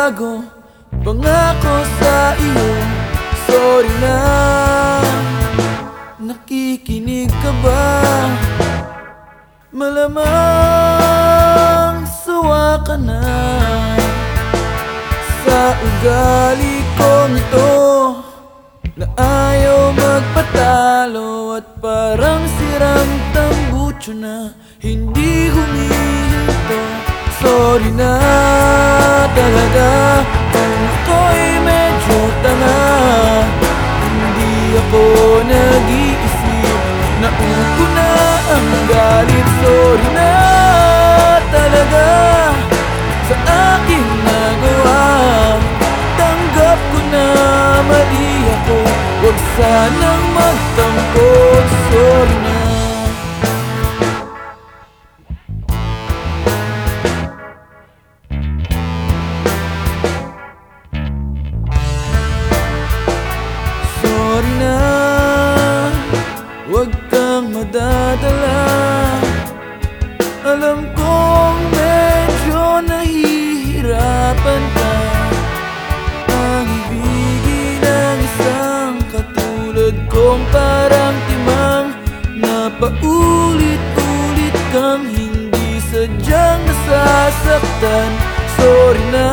magbabago. Pangako sa iyo, sorry na. Nakikinig ka ba? Malamang sawa ka na sa ugali kong ito, na ayaw magpatalo at parang sirang tambucho na hindi humihinto. Sorry na talaga kung ako'y medyo tanga. Hindi ako nag-iisip, naupo na ang galit. Sorry na talaga sa aking nagawa. Tanggap ko na mali ako, huwag sanang magtampo. Sorry na. Sorry na, huwag kang madadala. Alam kong medyo nahihirapan ka ang ibigin ng isang katulad kong parang timang na paulit-ulit kang hindi sadyang nasasaktan. Sorry na,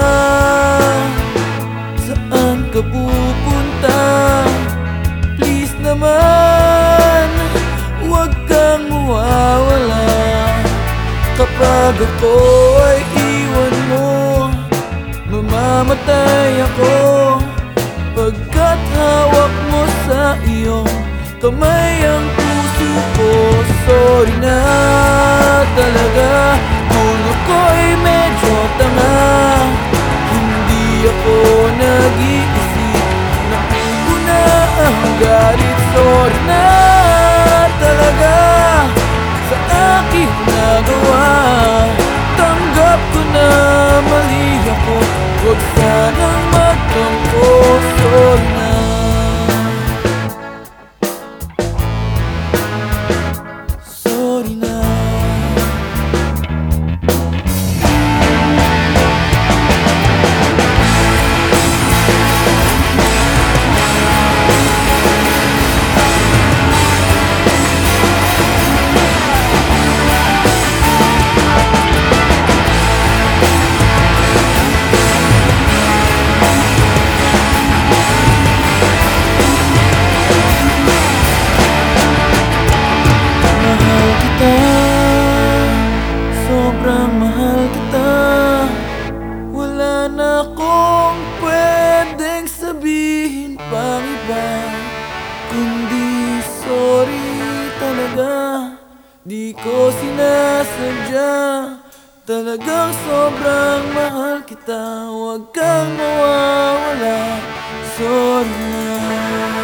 saan ka pupunta? Please naman, huwag kang mawawala. Kapag ako ay iwan mo, mamamatay ako, pagkat hawak mo sa iyong kamay ang puso ko. Sorry na talaga kung ako'y medyo tanga. Hindi ako nag-iisip, naupo na ang galit. Sorry na talaga sa aking nagawa. Tanggap ko na mali ako, huwag sanang magtampo. Sorry na. Sorry na. Sobrang mahal kita, wala na akong pwedeng sabihin pang iba, kundi sorry talaga. Di ko sinasadya, talagang sobrang mahal kita. Huwag kang mawawala, sorry na.